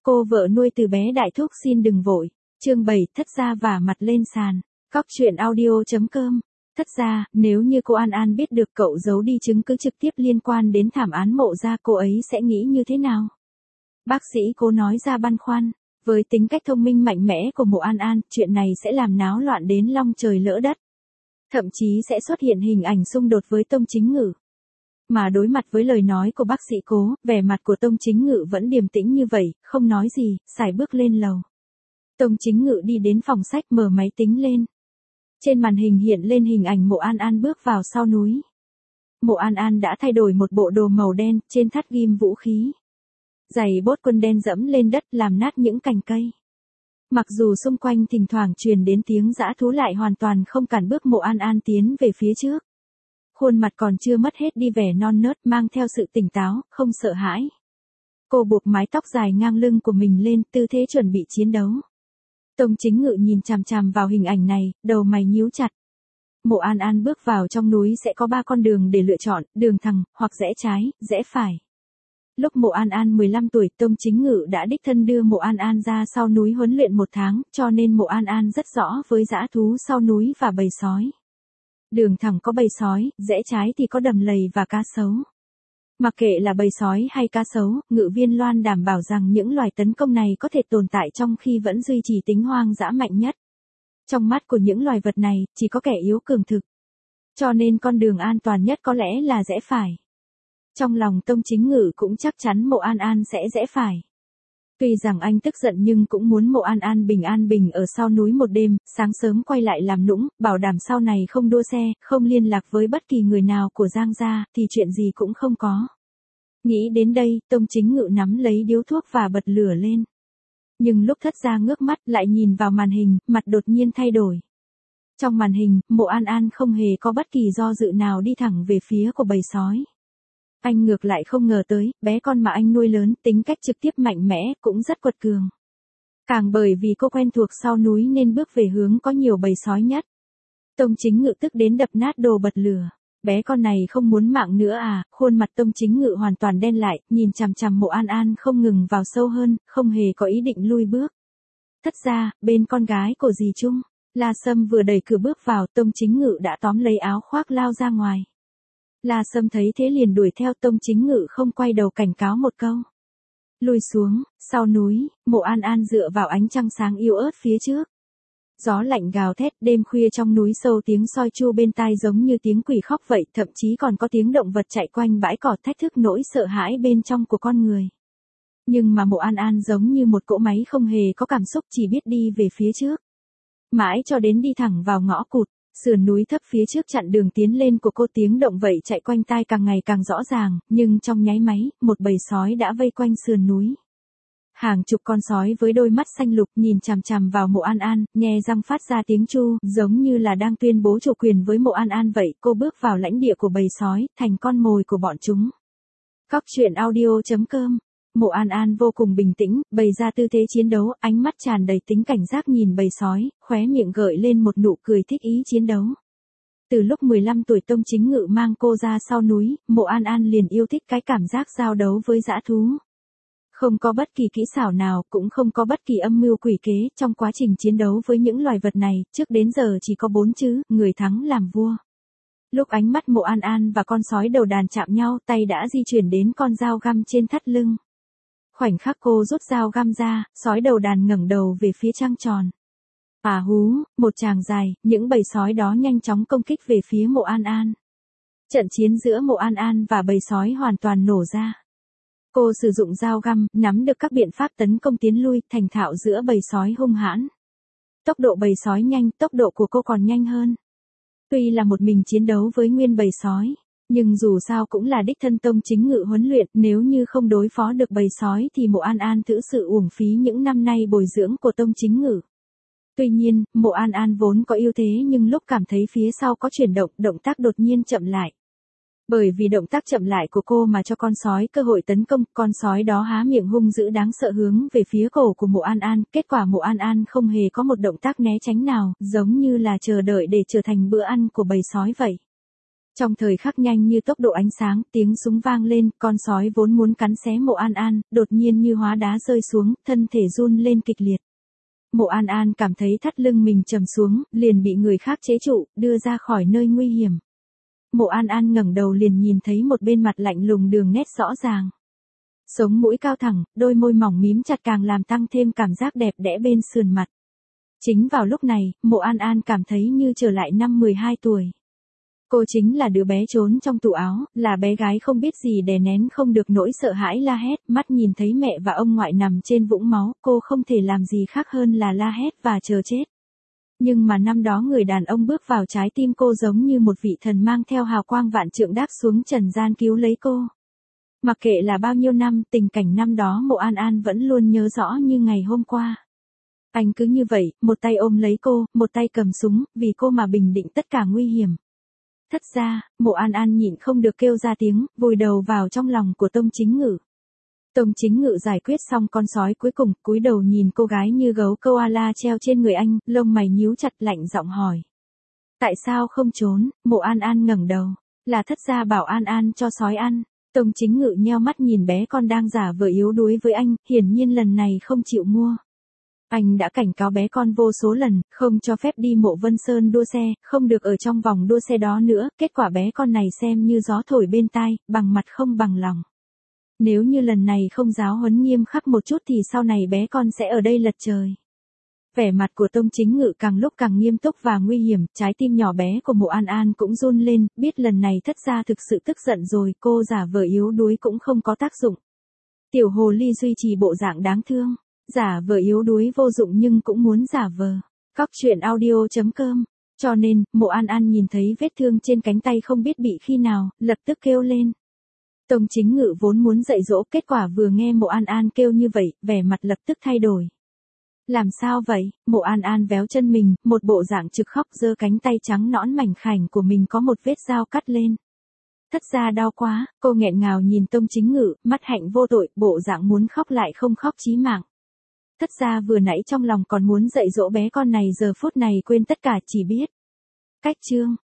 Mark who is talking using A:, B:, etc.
A: Cô vợ nuôi từ bé đại thúc xin đừng vội. Chương 7, thất gia vả mặt lên sàn. Cóc truyện audio.com. Thất gia, nếu như cô An An biết được cậu giấu đi chứng cứ trực tiếp liên quan đến thảm án Mộ gia, cô ấy sẽ nghĩ như thế nào? Bác sĩ Cố nói ra băn khoăn. Với tính cách thông minh mạnh mẽ của Mộ An An, chuyện này sẽ làm náo loạn đến long trời lỡ đất. Thậm chí sẽ xuất hiện hình ảnh xung đột với Tông Chính Ngự. Mà đối mặt với lời nói của bác sĩ Cố, vẻ mặt của Tông Chính Ngự vẫn điềm tĩnh như vậy, không nói gì, sải bước lên lầu. Tông Chính Ngự đi đến phòng sách mở máy tính lên. Trên màn hình hiện lên hình ảnh Mộ An An bước vào sau núi. Mộ An An đã thay đổi một bộ đồ màu đen, trên thắt ghim vũ khí. Giày bốt quân đen dẫm lên đất làm nát những cành cây. Mặc dù xung quanh thỉnh thoảng truyền đến tiếng dã thú lại hoàn toàn không cản bước Mộ An An tiến về phía trước. Khuôn mặt còn chưa mất hết đi vẻ non nớt mang theo sự tỉnh táo, không sợ hãi. Cô buộc mái tóc dài ngang lưng của mình lên, tư thế chuẩn bị chiến đấu. Tông Chính Ngự nhìn chằm chằm vào hình ảnh này, đầu mày nhíu chặt. Mộ An An bước vào trong núi sẽ có 3 con đường để lựa chọn, đường thẳng, hoặc rẽ trái, rẽ phải. Lúc Mộ An An 15 tuổi, Tông Chính Ngự đã đích thân đưa Mộ An An ra sau núi huấn luyện 1 tháng, cho nên Mộ An An rất rõ với dã thú sau núi và bầy sói. Đường thẳng có bầy sói, rẽ trái thì có đầm lầy và cá sấu. Mặc kệ là bầy sói hay cá sấu, Ngự Viên Loan đảm bảo rằng những loài tấn công này có thể tồn tại trong khi vẫn duy trì tính hoang dã mạnh nhất. Trong mắt của những loài vật này, chỉ có kẻ yếu cường thực. Cho nên con đường an toàn nhất có lẽ là rẽ phải. Trong lòng Tông Chính Ngự cũng chắc chắn Mộ An An sẽ rẽ phải. Tuy rằng anh tức giận nhưng cũng muốn Mộ An An bình ở sau núi một đêm, sáng sớm quay lại làm nũng, bảo đảm sau này không đua xe, không liên lạc với bất kỳ người nào của Giang gia, thì chuyện gì cũng không có. Nghĩ đến đây, Tông Chính Ngự nắm lấy điếu thuốc và bật lửa lên. Nhưng lúc thất gia ngước mắt lại nhìn vào màn hình, mặt đột nhiên thay đổi. Trong màn hình, Mộ An An không hề có bất kỳ do dự nào đi thẳng về phía của bầy sói. Anh ngược lại không ngờ tới, bé con mà anh nuôi lớn, tính cách trực tiếp mạnh mẽ, cũng rất quật cường. Càng bởi vì cô quen thuộc sau núi nên bước về hướng có nhiều bầy sói nhất. Tông Chính Ngự tức đến đập nát đồ bật lửa. Bé con này không muốn mạng nữa à? Khuôn mặt Tông Chính Ngự hoàn toàn đen lại, nhìn chằm chằm Mộ An An không ngừng vào sâu hơn, không hề có ý định lui bước. Thất gia, bên con gái của dì Trung, La Sâm vừa đẩy cửa bước vào, Tông Chính Ngự đã tóm lấy áo khoác lao ra ngoài. La Sâm thấy thế liền đuổi theo, Tông Chính Ngự không quay đầu cảnh cáo một câu. Lùi xuống, sau núi, Mộ An An dựa vào ánh trăng sáng yếu ớt phía trước. Gió lạnh gào thét, đêm khuya trong núi sâu tiếng soi chu bên tai giống như tiếng quỷ khóc vậy, thậm chí còn có tiếng động vật chạy quanh bãi cỏ thách thức nỗi sợ hãi bên trong của con người. Nhưng mà Mộ An An giống như một cỗ máy không hề có cảm xúc, chỉ biết đi về phía trước. Mãi cho đến đi thẳng vào ngõ cụt. Sườn núi thấp phía trước chặn đường tiến lên của cô, tiếng động vậy chạy quanh tai càng ngày càng rõ ràng, nhưng trong nháy máy, một bầy sói đã vây quanh sườn núi. Hàng chục con sói với đôi mắt xanh lục nhìn chằm chằm vào Mộ An An, nhe răng phát ra tiếng chu, giống như là đang tuyên bố chủ quyền với Mộ An An vậy. Cô bước vào lãnh địa của bầy sói, thành con mồi của bọn chúng. Cóc truyện audio.com. Mộ An An vô cùng bình tĩnh, bày ra tư thế chiến đấu, ánh mắt tràn đầy tính cảnh giác nhìn bầy sói, khóe miệng gợi lên một nụ cười thích ý chiến đấu. Từ lúc 15 tuổi Tông Chính Ngự mang cô ra sau núi, Mộ An An liền yêu thích cái cảm giác giao đấu với dã thú. Không có bất kỳ kỹ xảo nào, cũng không có bất kỳ âm mưu quỷ kế, trong quá trình chiến đấu với những loài vật này, trước đến giờ chỉ có 4 chữ, người thắng làm vua. Lúc ánh mắt Mộ An An và con sói đầu đàn chạm nhau, tay đã di chuyển đến con dao găm trên thắt lưng. Khoảnh khắc cô rút dao găm ra, sói đầu đàn ngẩng đầu về phía trăng tròn. À hú, một tràng dài, những bầy sói đó nhanh chóng công kích về phía Mộ An An. Trận chiến giữa Mộ An An và bầy sói hoàn toàn nổ ra. Cô sử dụng dao găm, nắm được các biện pháp tấn công tiến lui, thành thạo giữa bầy sói hung hãn. Tốc độ bầy sói nhanh, tốc độ của cô còn nhanh hơn. Tuy là một mình chiến đấu với nguyên bầy sói, nhưng dù sao cũng là đích thân Tông Chính Ngự huấn luyện, nếu như không đối phó được bầy sói thì Mộ An An thực sự uổng phí những năm nay bồi dưỡng của Tông Chính Ngự. Tuy nhiên, Mộ An An vốn có ưu thế nhưng lúc cảm thấy phía sau có chuyển động, động tác đột nhiên chậm lại. Bởi vì động tác chậm lại của cô mà cho con sói cơ hội tấn công, con sói đó há miệng hung dữ đáng sợ hướng về phía cổ của Mộ An An, kết quả Mộ An An không hề có một động tác né tránh nào, giống như là chờ đợi để trở thành bữa ăn của bầy sói vậy. Trong thời khắc nhanh như tốc độ ánh sáng, tiếng súng vang lên, con sói vốn muốn cắn xé Mộ An An, đột nhiên như hóa đá rơi xuống, thân thể run lên kịch liệt. Mộ An An cảm thấy thắt lưng mình trầm xuống, liền bị người khác chế trụ, đưa ra khỏi nơi nguy hiểm. Mộ An An ngẩng đầu liền nhìn thấy một bên mặt lạnh lùng đường nét rõ ràng. Sống mũi cao thẳng, đôi môi mỏng mím chặt càng làm tăng thêm cảm giác đẹp đẽ bên sườn mặt. Chính vào lúc này, Mộ An An cảm thấy như trở lại năm 12 tuổi. Cô chính là đứa bé trốn trong tủ áo, là bé gái không biết gì đè nén không được nỗi sợ hãi la hét, mắt nhìn thấy mẹ và ông ngoại nằm trên vũng máu, cô không thể làm gì khác hơn là la hét và chờ chết. Nhưng mà năm đó người đàn ông bước vào trái tim cô giống như một vị thần mang theo hào quang vạn trượng đáp xuống trần gian cứu lấy cô. Mặc kệ là bao nhiêu năm, tình cảnh năm đó Mộ An An vẫn luôn nhớ rõ như ngày hôm qua. Anh cứ như vậy, một tay ôm lấy cô, một tay cầm súng, vì cô mà bình định tất cả nguy hiểm. Thất ra, Mộ An An nhịn không được kêu ra tiếng, vùi đầu vào trong lòng của Tông Chính Ngự. Tông Chính Ngự giải quyết xong con sói cuối cùng, cúi đầu nhìn cô gái như gấu koala treo trên người anh, lông mày nhíu chặt lạnh giọng hỏi. Tại sao không trốn? Mộ An An ngẩng đầu. Là thất gia bảo An An cho sói ăn. Tông Chính Ngự nheo mắt nhìn bé con đang giả vờ yếu đuối với anh, hiển nhiên lần này không chịu mua. Anh đã cảnh cáo bé con vô số lần, không cho phép đi Mộ Vân Sơn đua xe, không được ở trong vòng đua xe đó nữa, kết quả bé con này xem như gió thổi bên tai, bằng mặt không bằng lòng. Nếu như lần này không giáo huấn nghiêm khắc một chút thì sau này bé con sẽ ở đây lật trời. Vẻ mặt của Tông Chính Ngự càng lúc càng nghiêm túc và nguy hiểm, trái tim nhỏ bé của Mộ An An cũng run lên, biết lần này thất gia thực sự tức giận rồi, cô giả vờ yếu đuối cũng không có tác dụng. Tiểu hồ ly duy trì bộ dạng đáng thương, giả vờ yếu đuối vô dụng nhưng cũng muốn giả vờ. Cóc truyện audio.com. Cho nên, Mộ An An nhìn thấy vết thương trên cánh tay không biết bị khi nào, lập tức kêu lên. Tông Chính Ngự vốn muốn dạy dỗ, kết quả vừa nghe Mộ An An kêu như vậy, vẻ mặt lập tức thay đổi. Làm sao vậy? Mộ An An véo chân mình, một bộ dạng trực khóc, giơ cánh tay trắng nõn mảnh khảnh của mình có một vết dao cắt lên. Thất gia đau quá, cô nghẹn ngào nhìn Tông Chính Ngự, mắt hạnh vô tội, bộ dạng muốn khóc lại không khóc chí mạng. Thất gia vừa nãy trong lòng còn muốn dạy dỗ bé con này giờ phút này quên tất cả chỉ biết. Cách chương.